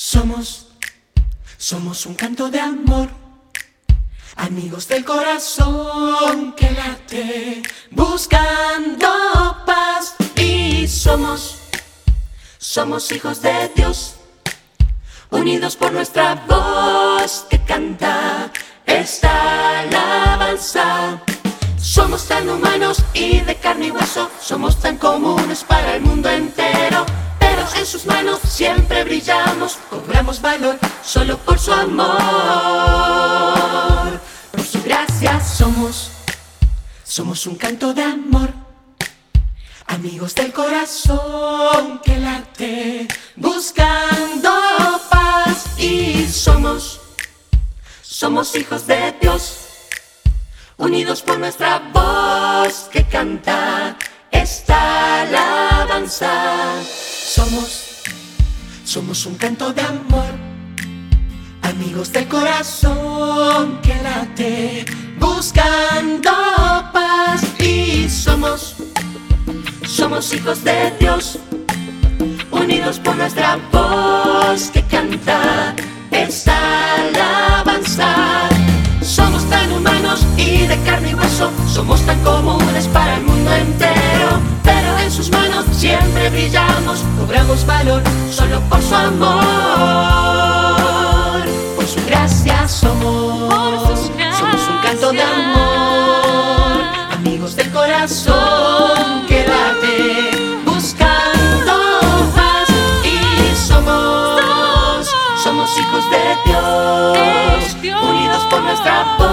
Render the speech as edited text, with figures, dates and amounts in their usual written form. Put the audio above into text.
Somos un canto de amor, amigos del corazón que late buscando paz. Y somos hijos de Dios, unidos por nuestra voz que canta esta alabanza. Somos tan humanos y de carne y hueso, somos tan comunes para el mundo entero, pero en sus manos siempre brillamos, cobramos valor solo por su amor. Por su gracia somos un canto de amor, amigos del corazón que late buscando paz. Y somos hijos de Dios, unidos por nuestra voz que canta esta alabanza. Somos un canto de amor, amigos del corazón que late buscando paz. Y somos hijos de Dios, unidos por nuestra voz que canta esta alabanza. Somos tan humanos y de carne y hueso, somos tan comunes para el mundo entero, pero en sus manos siempre brillamos, cobramos valor solo por su amor. Por su gracia somos un canto de amor, amigos del corazón que late buscando paz. Y somos hijos de Dios, unidos por nuestra voz